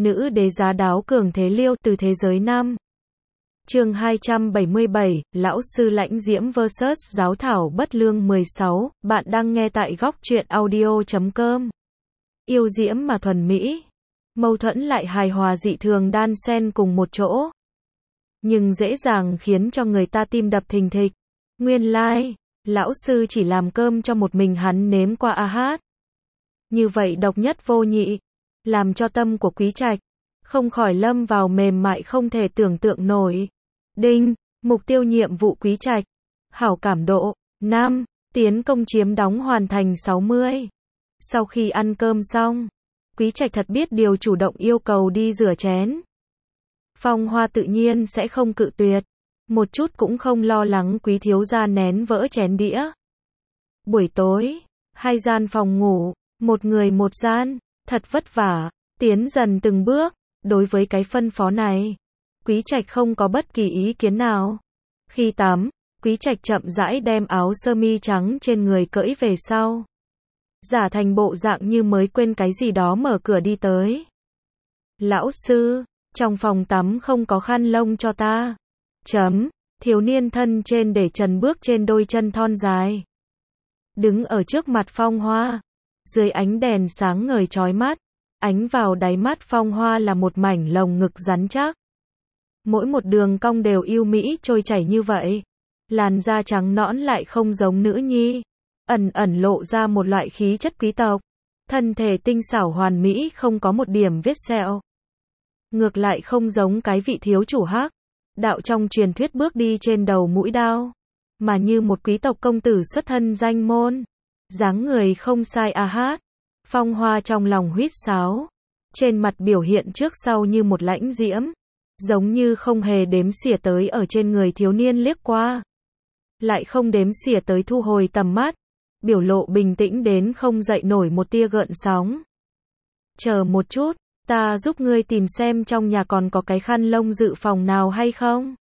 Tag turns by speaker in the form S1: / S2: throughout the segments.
S1: nữ đế giá đáo cường thế liêu từ thế giới nam. Chương 277, lão sư lãnh diễm vs giáo thảo bất lương 16, bạn đang nghe tại góc truyện audio.com. Yêu diễm mà thuần mỹ, mâu thuẫn lại hài hòa dị thường đan xen cùng một chỗ, nhưng dễ dàng khiến cho người ta tim đập thình thịch. Nguyên lai, lão sư chỉ làm cơm cho một mình hắn nếm qua a hát. Như vậy độc nhất vô nhị, làm cho tâm của Quý Trạch không khỏi lâm vào mềm mại không thể tưởng tượng nổi. Đinh, mục tiêu nhiệm vụ Quý Trạch, hảo cảm độ 5, tiến công chiếm đóng hoàn thành 60. Sau khi ăn cơm xong, Quý Trạch thật biết điều chủ động yêu cầu đi rửa chén. Phong Hoa tự nhiên sẽ không cự tuyệt, một chút cũng không lo lắng Quý thiếu gia nén vỡ chén đĩa. Buổi tối, 2 gian phòng ngủ, một người một gian, thật vất vả, tiến dần từng bước. Đối với cái phân phó này, Quý Trạch không có bất kỳ ý kiến nào. Khi tắm, Quý Trạch chậm rãi đem áo sơ mi trắng trên người cởi về sau, giả thành bộ dạng như mới quên cái gì đó mở cửa đi tới. Lão sư, trong phòng tắm không có khăn lông cho ta. Thiếu niên thân trên để trần bước trên đôi chân thon dài, đứng ở trước mặt Phong Hoa, dưới ánh đèn sáng ngời chói mắt. Ánh vào đáy mắt Phong Hoa là một mảnh lồng ngực rắn chắc. Mỗi một đường cong đều yêu mỹ trôi chảy như vậy. Làn da trắng nõn lại không giống nữ nhi, ẩn ẩn lộ ra một loại khí chất quý tộc. Thân thể tinh xảo hoàn mỹ không có một điểm vết sẹo. Ngược lại không giống cái vị thiếu chủ Hắc đạo trong truyền thuyết bước đi trên đầu mũi đao, mà như một quý tộc công tử xuất thân danh môn. Dáng người không sai a hát. Phong Hoa trong lòng huýt sáo, trên mặt biểu hiện trước sau như một lãnh diễm, giống như không hề đếm xỉa tới ở trên người thiếu niên liếc qua, lại không đếm xỉa tới thu hồi tầm mắt, biểu lộ bình tĩnh đến không dậy nổi một tia gợn sóng. Chờ một chút, ta giúp ngươi tìm xem trong nhà còn có cái khăn lông dự phòng nào hay không.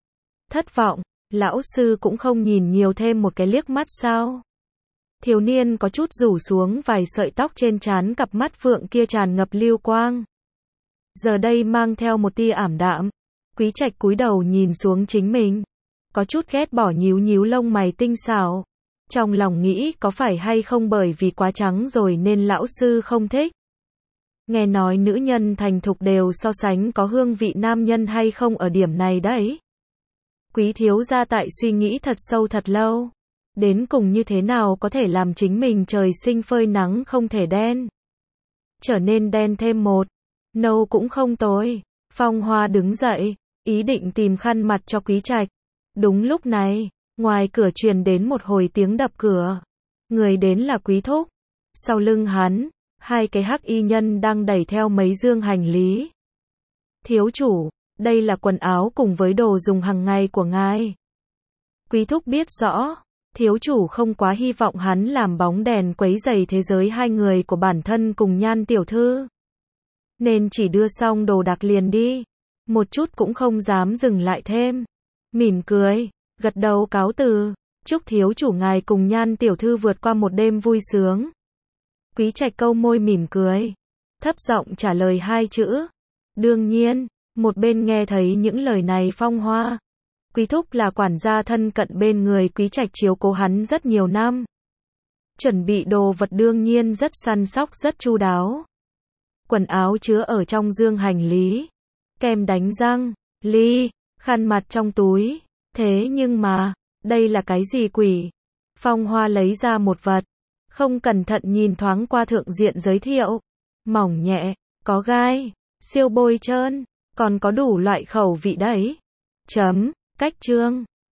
S1: Thất vọng, lão sư cũng không nhìn nhiều thêm một cái liếc mắt sao? Thiếu niên có chút rủ xuống vài sợi tóc trên trán, cặp mắt phượng kia tràn ngập lưu quang, giờ đây mang theo một tia ảm đạm. Quý Trạch cúi đầu nhìn xuống chính mình, có chút ghét bỏ nhíu nhíu lông mày tinh xảo, trong lòng nghĩ có phải hay không bởi vì quá trắng rồi nên lão sư không thích. Nghe nói nữ nhân thành thục đều so sánh có hương vị nam nhân hay không ở điểm này đấy. Quý thiếu gia tại suy nghĩ thật sâu thật lâu, đến cùng như thế nào có thể làm chính mình trời sinh phơi nắng không thể đen, trở nên đen thêm một, nâu cũng không tối. Phong Hoa đứng dậy, ý định tìm khăn mặt cho Quý Trạch. Đúng lúc này, ngoài cửa truyền đến một hồi tiếng đập cửa. Người đến là Quý thúc. Sau lưng hắn, 2 cái hắc y nhân đang đẩy theo mấy dương hành lý. Thiếu chủ, đây là quần áo cùng với đồ dùng hàng ngày của ngài. Quý thúc biết rõ, thiếu chủ không quá hy vọng hắn làm bóng đèn quấy rầy thế giới hai người của bản thân cùng Nhan tiểu thư, nên chỉ đưa xong đồ đạc liền đi, một chút cũng không dám dừng lại thêm. Mỉm cười, gật đầu cáo từ, chúc thiếu chủ ngài cùng Nhan tiểu thư vượt qua một đêm vui sướng. Quý Trạch câu môi mỉm cười, thấp giọng trả lời 2 chữ. Đương nhiên, một bên nghe thấy những lời này Phong Hoa. Quý thúc là quản gia thân cận bên người Quý Trạch, chiếu cố hắn rất nhiều năm. Chuẩn bị đồ vật đương nhiên rất săn sóc, rất chu đáo. Quần áo chứa ở trong dương hành lý, kem đánh răng, ly, khăn mặt trong túi. Thế nhưng mà, đây là cái gì quỷ? Phong Hoa lấy ra một vật, không cẩn thận nhìn thoáng qua thượng diện giới thiệu. Mỏng nhẹ, có gai, siêu bôi trơn, còn có đủ loại khẩu vị đấy. Cách chương